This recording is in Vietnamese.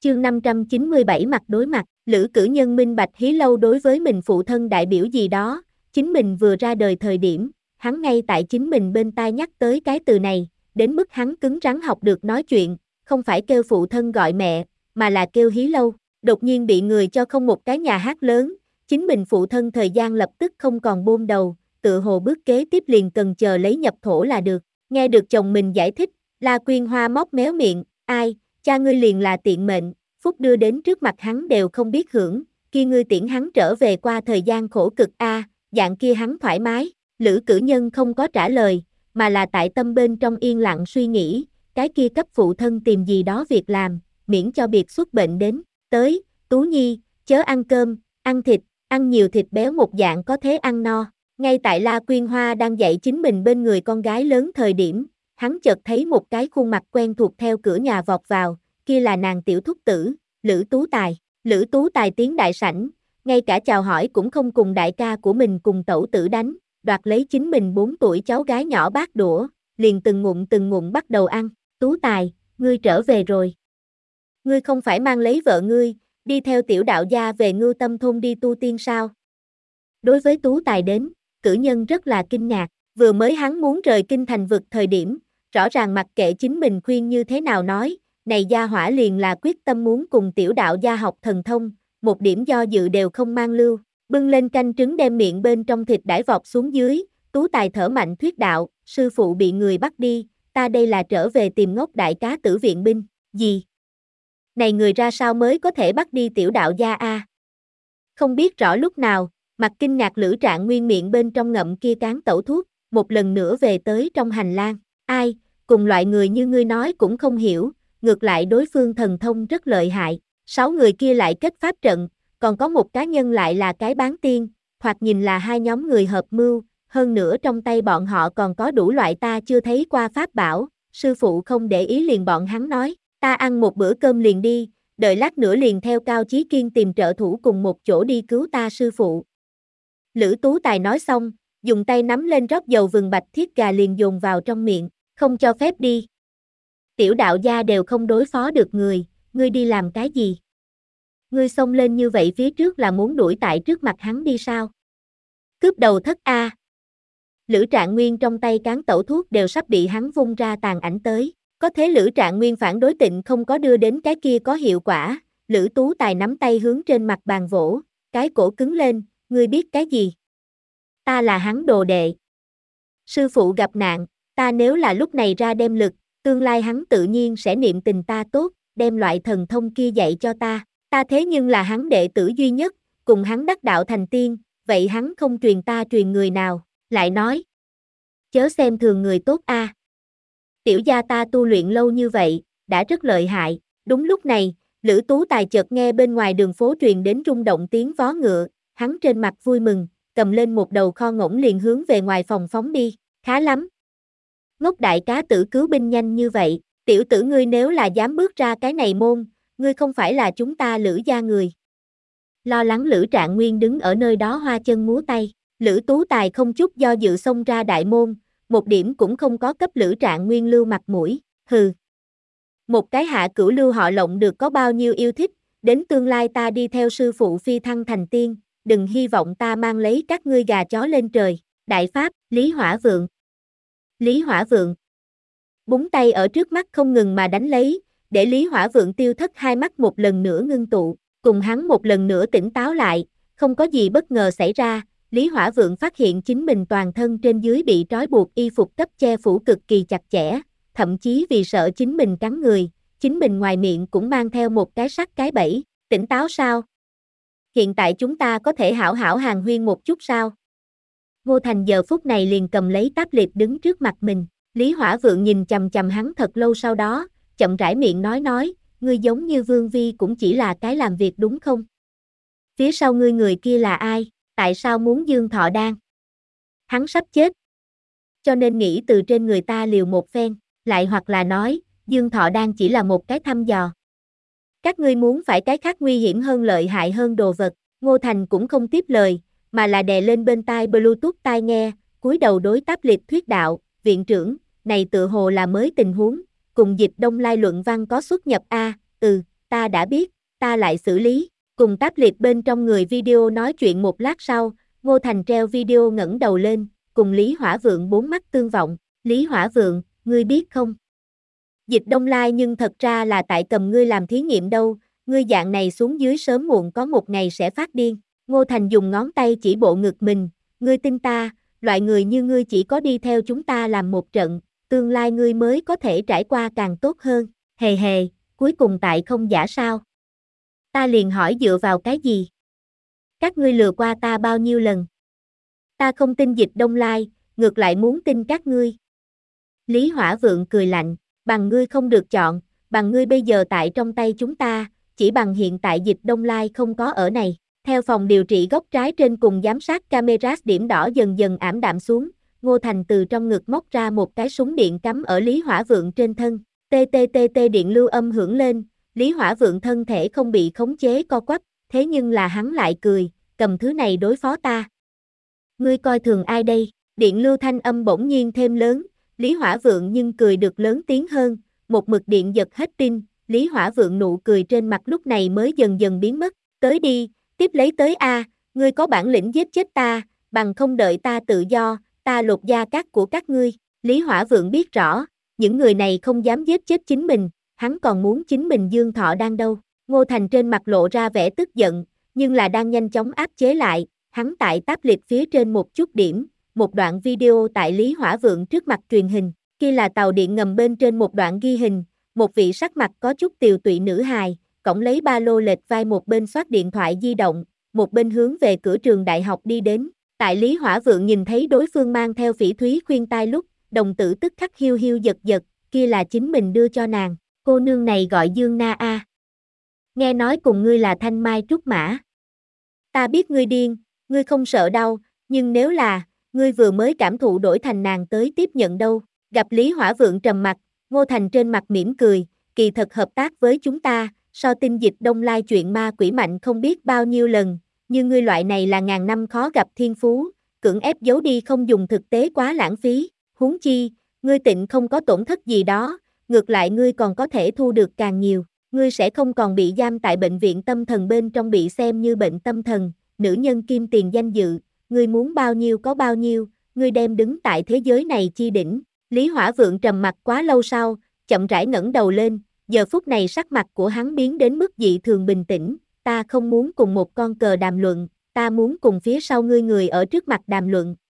Chương 597 mặt đối mặt, Lữ Cử Nhân minh bạch Hí Lâu đối với mình phụ thân đại biểu gì đó, chính mình vừa ra đời thời điểm, hắn ngay tại chính mình bên tai nhắc tới cái từ này, đến mức hắn cứng rắn học được nói chuyện, không phải kêu phụ thân gọi mẹ, mà là kêu Hí Lâu, đột nhiên bị người cho không một cái nhà hát lớn, chính mình phụ thân thời gian lập tức không còn bôn đầu, tựa hồ bước kế tiếp liền cần chờ lấy nhập thổ là được, nghe được chồng mình giải thích, La Quyên Hoa móc méo miệng, ai, cha ngươi liền là tiện mệnh, phúc đưa đến trước mặt hắn đều không biết hưởng, kia ngươi tiễn hắn trở về qua thời gian khổ cực a, dạng kia hắn thoải mái, Lữ Cử Nhân không có trả lời, mà là tại tâm bên trong yên lặng suy nghĩ, cái kia cấp phụ thân tìm gì đó việc làm, miễn cho biệt xuất bệnh đến, tới, Tú Nhi, chớ ăn cơm, ăn thịt, ăn nhiều thịt béo một dạng có thế ăn no, ngay tại La Quyên Hoa đang dạy chính mình bên người con gái lớn thời điểm, hắn chợt thấy một cái khuôn mặt quen thuộc theo cửa nhà vọt vào, kia là nàng tiểu thúc tử, Lữ Tú Tài. Lữ Tú Tài tiến đại sảnh, ngay cả chào hỏi cũng không cùng đại ca của mình cùng tẩu tử đánh, đoạt lấy chính mình 4 tuổi cháu gái nhỏ bát đũa, liền từng ngụm bắt đầu ăn. Tú Tài, ngươi trở về rồi. Ngươi không phải mang lấy vợ ngươi, đi theo tiểu đạo gia về Ngưu Tâm thôn đi tu tiên sao? Đối với Tú Tài đến, Cử Nhân rất là kinh ngạc, vừa mới hắn muốn rời kinh thành vực thời điểm, rõ ràng mặc kệ chính mình khuyên như thế nào nói, này gia hỏa liền là quyết tâm muốn cùng tiểu đạo gia học thần thông, một điểm do dự đều không mang lưu, bưng lên canh trứng đem miệng bên trong thịt đãi vọt xuống dưới, Tú Tài thở mạnh thuyết đạo, sư phụ bị người bắt đi, ta đây là trở về tìm Ngốc đại cá tử viện binh, gì? Này người ra sao mới có thể bắt đi tiểu đạo gia a? Không biết rõ lúc nào, mặt kinh ngạc Lữ Trạng Nguyên miệng bên trong ngậm kia cán tẩu thuốc, một lần nữa về tới trong hành lang, ai, cùng loại người như ngươi nói cũng không hiểu, ngược lại đối phương thần thông rất lợi hại, 6 người kia lại kết pháp trận, còn có một cá nhân lại là cái bán tiên, hoặc nhìn là hai nhóm người hợp mưu, hơn nữa trong tay bọn họ còn có đủ loại ta chưa thấy qua pháp bảo, sư phụ không để ý liền bọn hắn nói, ta ăn một bữa cơm liền đi, đợi lát nữa liền theo Cao Chí Kiên tìm trợ thủ cùng một chỗ đi cứu ta sư phụ. Lữ Tú Tài nói xong, dùng tay nắm lên rót dầu vừng bạch thiết gà liền dồn vào trong miệng, không cho phép đi. Tiểu đạo gia đều không đối phó được người, ngươi đi làm cái gì? Ngươi xông lên như vậy phía trước là muốn đuổi tại trước mặt hắn đi sao? Cướp đầu thất A. Lữ Trạng Nguyên trong tay cán tẩu thuốc đều sắp bị hắn vung ra tàn ảnh tới, có thế Lữ Trạng Nguyên phản đối tịnh không có đưa đến cái kia có hiệu quả, Lữ Tú Tài nắm tay hướng trên mặt bàn vỗ, cái cổ cứng lên, ngươi biết cái gì? Ta là hắn đồ đệ. Sư phụ gặp nạn, ta nếu là lúc này ra đem lực, tương lai hắn tự nhiên sẽ niệm tình ta tốt, đem loại thần thông kia dạy cho ta, ta thế nhưng là hắn đệ tử duy nhất, cùng hắn đắc đạo thành tiên, vậy hắn không truyền ta truyền người nào, lại nói. Chớ xem thường người tốt a. Tiểu gia ta tu luyện lâu như vậy, đã rất lợi hại, đúng lúc này, Lữ Tú Tài chợt nghe bên ngoài đường phố truyền đến rung động tiếng vó ngựa, hắn trên mặt vui mừng, cầm lên một đầu kho ngỗng liền hướng về ngoài phòng phóng đi, khá lắm. Ngốc đại cá tử cứu binh nhanh như vậy, tiểu tử ngươi nếu là dám bước ra cái này môn, ngươi không phải là chúng ta Lữ gia người. Lo lắng Lữ Trạng Nguyên đứng ở nơi đó hoa chân múa tay, Lữ Tú Tài không chút do dự xông ra đại môn, một điểm cũng không có cấp Lữ Trạng Nguyên lưu mặt mũi, hừ. Một cái hạ cửu lưu họ Lộng được có bao nhiêu yêu thích, đến tương lai ta đi theo sư phụ phi thăng thành tiên, đừng hy vọng ta mang lấy các ngươi gà chó lên trời, đại pháp, Lý Hỏa Vượng. Lý Hỏa Vượng. Búng tay ở trước mắt không ngừng mà đánh lấy, để Lý Hỏa Vượng tiêu thất hai mắt một lần nữa ngưng tụ, cùng hắn một lần nữa tỉnh táo lại, không có gì bất ngờ xảy ra, Lý Hỏa Vượng phát hiện chính mình toàn thân trên dưới bị trói buộc y phục cấp che phủ cực kỳ chặt chẽ, thậm chí vì sợ chính mình cắn người, chính mình ngoài miệng cũng mang theo một cái sắt cái bẫy, tỉnh táo sao? Hiện tại chúng ta có thể hảo hảo hàng huyên một chút sao? Ngô Thành giờ phút này liền cầm lấy tablet đứng trước mặt mình, Lý Hỏa Vượng nhìn chằm chằm hắn thật lâu sau đó, chậm rãi miệng nói, ngươi giống như Vương Vi cũng chỉ là cái làm việc đúng không? Phía sau ngươi người kia là ai, tại sao muốn Dương Thọ Đan? Hắn sắp chết. Cho nên nghĩ từ trên người ta liều một phen, lại hoặc là nói, Dương Thọ Đan chỉ là một cái thăm dò. Các ngươi muốn phải cái khác nguy hiểm hơn lợi hại hơn đồ vật, Ngô Thành cũng không tiếp lời, mà là đè lên bên tai Bluetooth tai nghe, cúi đầu đối tablet thuyết đạo, viện trưởng, này tựa hồ là mới tình huống, cùng Dịch Đông Lai luận văn có xuất nhập a, ta đã biết, ta lại xử lý. Cùng tablet bên trong người video nói chuyện một lát sau, Ngô Thành treo video ngẩng đầu lên, cùng Lý Hỏa Vượng bốn mắt tương vọng. Lý Hỏa Vượng, ngươi biết không? Dịch Đông Lai nhưng thật ra là tại cầm ngươi làm thí nghiệm đâu, ngươi dạng này xuống dưới sớm muộn có một ngày sẽ phát điên. Ngô Thành dùng ngón tay chỉ bộ ngực mình, ngươi tin ta, loại người như ngươi chỉ có đi theo chúng ta làm một trận, tương lai ngươi mới có thể trải qua càng tốt hơn. Hề hề, cuối cùng tại không giả sao? Ta liền hỏi dựa vào cái gì? Các ngươi lừa qua ta bao nhiêu lần? Ta không tin Dịch Đông Lai, ngược lại muốn tin các ngươi. Lý Hỏa Vượng cười lạnh, bằng ngươi không được chọn, bằng ngươi bây giờ tại trong tay chúng ta, chỉ bằng hiện tại Dịch Đông Lai không có ở này. Theo phòng điều trị góc trái trên cùng giám sát camera điểm đỏ dần dần ảm đạm xuống, Ngô Thành từ trong ngực móc ra một cái súng điện cắm ở Lý Hỏa Vượng trên thân. TTTT điện lưu âm hưởng lên, Lý Hỏa Vượng thân thể không bị khống chế co quắp, thế nhưng là hắn lại cười, cầm thứ này đối phó ta. Ngươi coi thường ai đây? Điện lưu thanh âm bỗng nhiên thêm lớn, Lý Hỏa Vượng nhưng cười được lớn tiếng hơn, một mực điện giật hết pin, Lý Hỏa Vượng nụ cười trên mặt lúc này mới dần dần biến mất. Tới đi, tiếp lấy tới a, ngươi có bản lĩnh giết chết ta, bằng không đợi ta tự do, ta lột da cát của các ngươi. Lý Hỏa Vượng biết rõ, những người này không dám giết chết chính mình, hắn còn muốn chính mình dương thọ đang đâu. Ngô Thành trên mặt lộ ra vẻ tức giận, nhưng là đang nhanh chóng áp chế lại, hắn tại tablet phía trên một chút điểm, một đoạn video tại Lý Hỏa Vượng trước mặt truyền hình, kia là tàu điện ngầm bên trên một đoạn ghi hình, một vị sắc mặt có chút tiều tụy nữ hài, cõng lấy ba lô lệch vai một bên soát điện thoại di động, một bên hướng về cửa trường đại học đi đến. Tại Lý Hỏa Vượng nhìn thấy đối phương mang theo Phỉ Thúy khuyên tai lúc, đồng tử tức khắc hiu hiu giật giật, kia là chính mình đưa cho nàng, cô nương này gọi Dương Na A. Nghe nói cùng ngươi là Thanh Mai Trúc Mã. Ta biết ngươi điên, ngươi không sợ đau, nhưng nếu là, ngươi vừa mới cảm thụ đổi thành nàng tới tiếp nhận đâu. Gặp Lý Hỏa Vượng trầm mặt, Ngô Thành trên mặt mỉm cười, kỳ thật hợp tác với chúng ta, so tinh Dịch Đông Lai chuyện ma quỷ mạnh không biết bao nhiêu lần, nhưng ngươi loại này là ngàn năm khó gặp thiên phú, cưỡng ép giấu đi không dùng thực tế quá lãng phí, huống chi, ngươi tịnh không có tổn thất gì đó, ngược lại ngươi còn có thể thu được càng nhiều, ngươi sẽ không còn bị giam tại bệnh viện tâm thần bên trong bị xem như bệnh tâm thần, nữ nhân kim tiền danh dự, ngươi muốn bao nhiêu có bao nhiêu, ngươi đem đứng tại thế giới này chi đỉnh. Lý Hỏa Vượng trầm mặt quá lâu sau, chậm rãi ngẩng đầu lên, giờ phút này sắc mặt của hắn biến đến mức dị thường bình tĩnh, ta không muốn cùng một con cờ đàm luận, ta muốn cùng phía sau ngươi người ở trước mặt đàm luận.